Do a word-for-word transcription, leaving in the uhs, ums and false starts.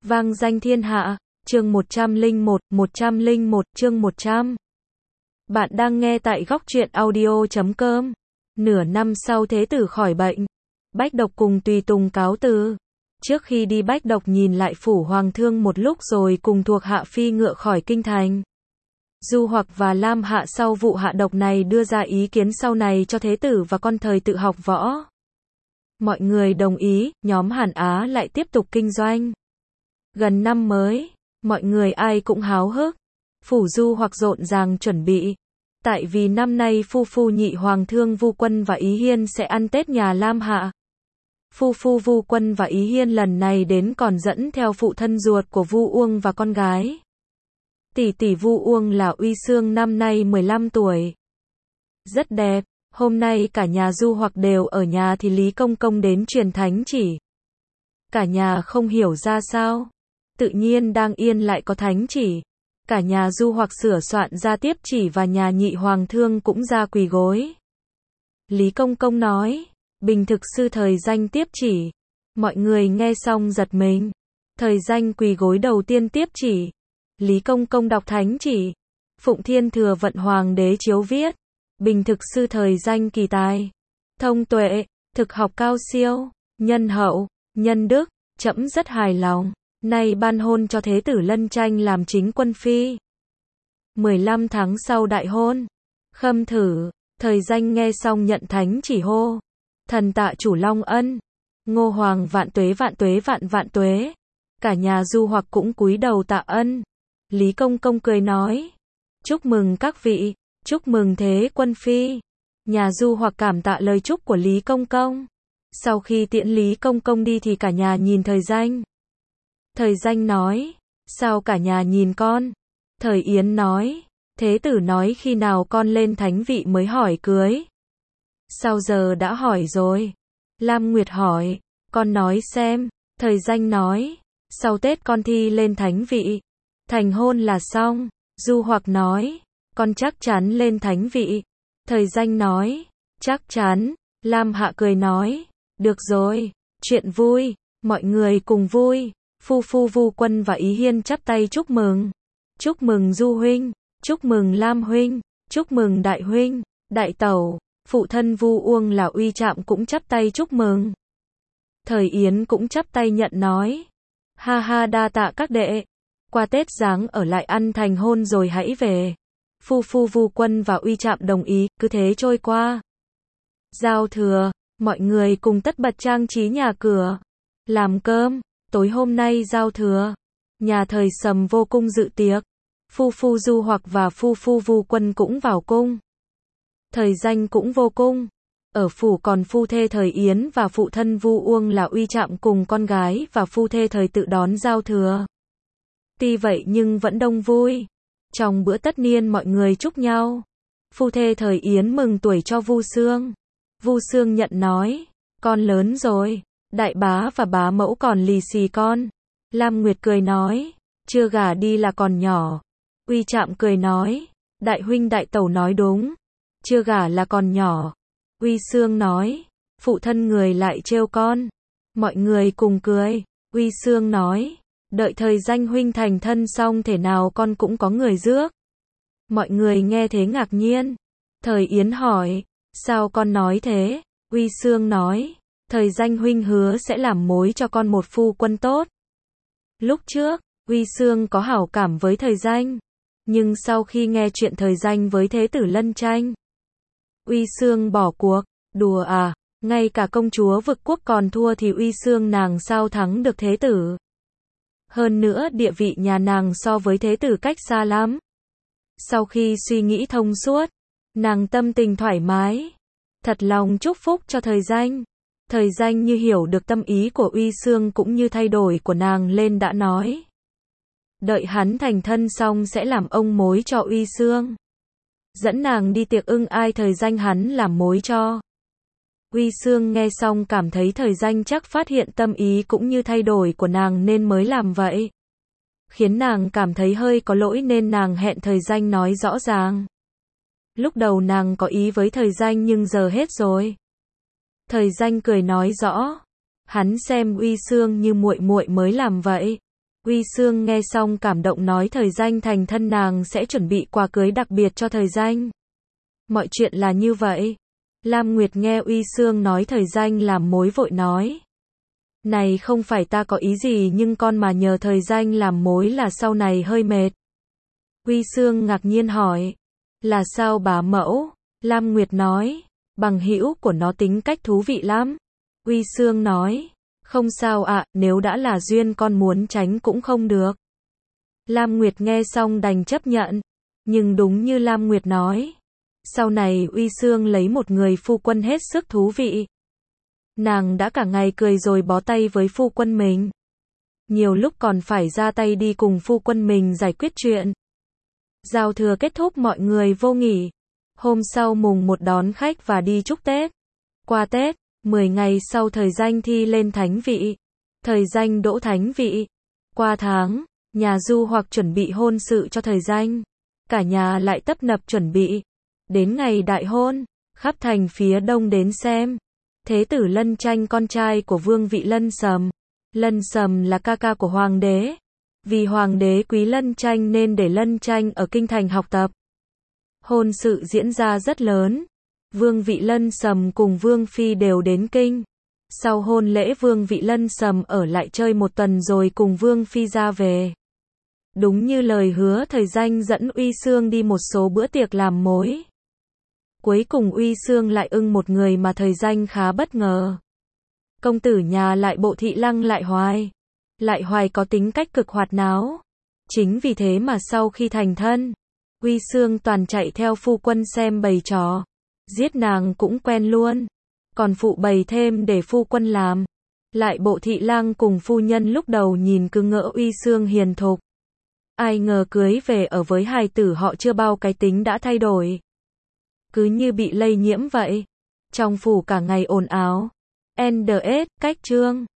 Vang danh thiên hạ, chương một trăm lẻ một, một trăm lẻ một, chương một trăm. Bạn đang nghe tại góc truyện audio chấm com. Nửa năm sau Thế Tử khỏi bệnh, Bách Độc cùng tùy tùng cáo từ. Trước khi đi Bách Độc nhìn lại phủ hoàng thương một lúc rồi cùng thuộc hạ phi ngựa khỏi kinh thành. Du Hoặc và Lam Hạ sau vụ hạ độc này đưa ra ý kiến sau này cho Thế Tử và con thời tự học võ. Mọi người đồng ý, nhóm Hàn Á lại tiếp tục kinh doanh. Gần năm mới, mọi người ai cũng háo hức. Phủ Du Hoặc rộn ràng chuẩn bị. Tại vì năm nay phu phu nhị hoàng thương Vu Quân và Ý Hiên sẽ ăn Tết nhà Lam Hạ. Phu phu Vu Quân và Ý Hiên lần này đến còn dẫn theo phụ thân ruột của Vu Uông và con gái. Tỷ tỷ Vu Uông là Uy Sương năm nay mười lăm tuổi. Rất đẹp, hôm nay cả nhà Du Hoặc đều ở nhà thì Lý Công Công đến truyền thánh chỉ. Cả nhà không hiểu ra sao. Tự nhiên đang yên lại có thánh chỉ. Cả nhà Du Hoặc sửa soạn ra tiếp chỉ và nhà nhị hoàng thương cũng ra quỳ gối. Lý Công Công nói, bình thực sư thời danh tiếp chỉ. Mọi người nghe xong giật mình. Thời danh quỳ gối đầu tiên tiếp chỉ. Lý Công Công đọc thánh chỉ. Phụng Thiên Thừa Vận Hoàng đế chiếu viết. Bình thực sư thời danh kỳ tài. Thông tuệ, thực học cao siêu, nhân hậu, nhân đức, trẫm rất hài lòng. Nay ban hôn cho Thế Tử Lân Tranh làm chính quân phi. mười lăm tháng sau đại hôn. Khâm thử, thời danh nghe xong nhận thánh chỉ hô. Thần tạ chủ Long Ân. Ngô Hoàng vạn tuế vạn tuế vạn vạn tuế. Cả nhà Du Hoặc cũng cúi đầu tạ ân. Lý Công Công cười nói. Chúc mừng các vị, chúc mừng thế quân phi. Nhà Du Hoặc cảm tạ lời chúc của Lý Công Công. Sau khi tiễn Lý Công Công đi thì cả nhà nhìn thời danh. Thời danh nói, sao cả nhà nhìn con? Thời Yến nói, Thế Tử nói khi nào con lên thánh vị mới hỏi cưới. Sao giờ đã hỏi rồi? Lam Nguyệt hỏi, con nói xem. Thời danh nói, sau Tết con thi lên thánh vị. Thành hôn là xong. Du Hoặc nói, con chắc chắn lên thánh vị. Thời danh nói, chắc chắn. Lam Hạ cười nói, được rồi, chuyện vui, mọi người cùng vui. Phu phu Vu Quân và Ý Hiên chắp tay chúc mừng. Chúc mừng Du huynh, chúc mừng Lam huynh, chúc mừng Đại huynh, Đại tẩu. Phụ thân Vu Uông là Uy Trạm cũng chắp tay chúc mừng. Thời Yến cũng chắp tay nhận nói, ha ha đa tạ các đệ. Qua Tết giáng ở lại ăn thành hôn rồi hãy về. Phu phu Vu Quân và Uy Trạm đồng ý, cứ thế trôi qua. Giao thừa, mọi người cùng tất bật trang trí nhà cửa, làm cơm. Tối hôm nay giao thừa, nhà Thời Sầm vô cung dự tiệc. Phu phu Du Hoặc và phu phu Vu Quân cũng vào cung. Thời danh cũng vô cung. Ở phủ còn phu thê Thời Yến và phụ thân Vu Uông là Uy Trạm cùng con gái và phu thê Thời tự đón giao thừa. Tuy vậy nhưng vẫn đông vui. Trong bữa tất niên mọi người chúc nhau. Phu thê Thời Yến mừng tuổi cho Vu Sương. Vu Sương nhận nói, con lớn rồi. Đại bá và bá mẫu còn lì xì con. Lam Nguyệt cười nói, chưa gả đi là còn nhỏ. Uy Trạm cười nói, đại huynh đại tẩu nói đúng. Chưa gả là còn nhỏ. Uy Sương nói, phụ thân người lại trêu con. Mọi người cùng cười. Uy Sương nói, đợi thời danh huynh thành thân xong thể nào con cũng có người rước. Mọi người nghe thế ngạc nhiên. Thời Yến hỏi, sao con nói thế? Uy Sương nói, thời danh huynh hứa sẽ làm mối cho con một phu quân tốt. Lúc trước, Uy Sương có hảo cảm với thời danh. Nhưng sau khi nghe chuyện thời danh với Thế Tử Lân Tranh, Uy Sương bỏ cuộc. Đùa à, ngay cả công chúa vực quốc còn thua thì Uy Sương nàng sao thắng được Thế Tử. Hơn nữa địa vị nhà nàng so với Thế Tử cách xa lắm. Sau khi suy nghĩ thông suốt, nàng tâm tình thoải mái. Thật lòng chúc phúc cho thời danh. Thời danh như hiểu được tâm ý của Uy Sương cũng như thay đổi của nàng lên đã nói. Đợi hắn thành thân xong sẽ làm ông mối cho Uy Sương. Dẫn nàng đi tiệc ưng ai thời danh hắn làm mối cho. Uy Sương nghe xong cảm thấy thời danh chắc phát hiện tâm ý cũng như thay đổi của nàng nên mới làm vậy. Khiến nàng cảm thấy hơi có lỗi nên nàng hẹn thời danh nói rõ ràng. Lúc đầu nàng có ý với thời danh nhưng giờ hết rồi. Thời danh cười nói rõ, hắn xem Uy Sương như muội muội mới làm vậy. Uy Sương nghe xong cảm động nói thời danh thành thân nàng sẽ chuẩn bị quà cưới đặc biệt cho thời danh. Mọi chuyện là như vậy. Lam Nguyệt nghe Uy Sương nói thời danh làm mối vội nói. Này không phải ta có ý gì nhưng con mà nhờ thời danh làm mối là sau này hơi mệt. Uy Sương ngạc nhiên hỏi. Là sao bá mẫu? Lam Nguyệt nói. Bằng hữu của nó tính cách thú vị lắm. Uy Sương nói. Không sao ạ, nếu đã là duyên con muốn tránh cũng không được. Lam Nguyệt nghe xong đành chấp nhận. Nhưng đúng như Lam Nguyệt nói. Sau này Uy Sương lấy một người phu quân hết sức thú vị. Nàng đã cả ngày cười rồi bó tay với phu quân mình. Nhiều lúc còn phải ra tay đi cùng phu quân mình giải quyết chuyện. Giao thừa kết thúc mọi người vô nghỉ. Hôm sau mùng một đón khách và đi chúc Tết. Qua Tết, mười ngày sau thời danh thi lên thánh vị. Thời danh đỗ thánh vị. Qua tháng, nhà Du Hoặc chuẩn bị hôn sự cho thời danh. Cả nhà lại tấp nập chuẩn bị. Đến ngày đại hôn, khắp thành phía đông đến xem. Thế tử Lân Tranh con trai của Vương Vị Lân Sầm. Lân Sầm là ca ca của Hoàng đế. Vì Hoàng đế quý Lân Tranh nên để Lân Tranh ở kinh thành học tập. Hôn sự diễn ra rất lớn. Vương Vị Lân Sầm cùng Vương Phi đều đến kinh. Sau hôn lễ Vương Vị Lân Sầm ở lại chơi một tuần rồi cùng Vương Phi ra về. Đúng như lời hứa thời danh dẫn Uy Sương đi một số bữa tiệc làm mối. Cuối cùng Uy Sương lại ưng một người mà thời danh khá bất ngờ. Công tử nhà Lại Bộ Thị Lăng Lại Hoài. Lại Hoài có tính cách cực hoạt náo. Chính vì thế mà sau khi thành thân, Uy Sương toàn chạy theo phu quân xem bày trò. Giết nàng cũng quen luôn. Còn phụ bày thêm để phu quân làm. Lại Bộ Thị Lang cùng phu nhân lúc đầu nhìn cứ ngỡ Uy Sương hiền thục. Ai ngờ cưới về ở với hài tử họ chưa bao cái tính đã thay đổi. Cứ như bị lây nhiễm vậy. Trong phủ cả ngày ồn ào. en đê ét, cách chương.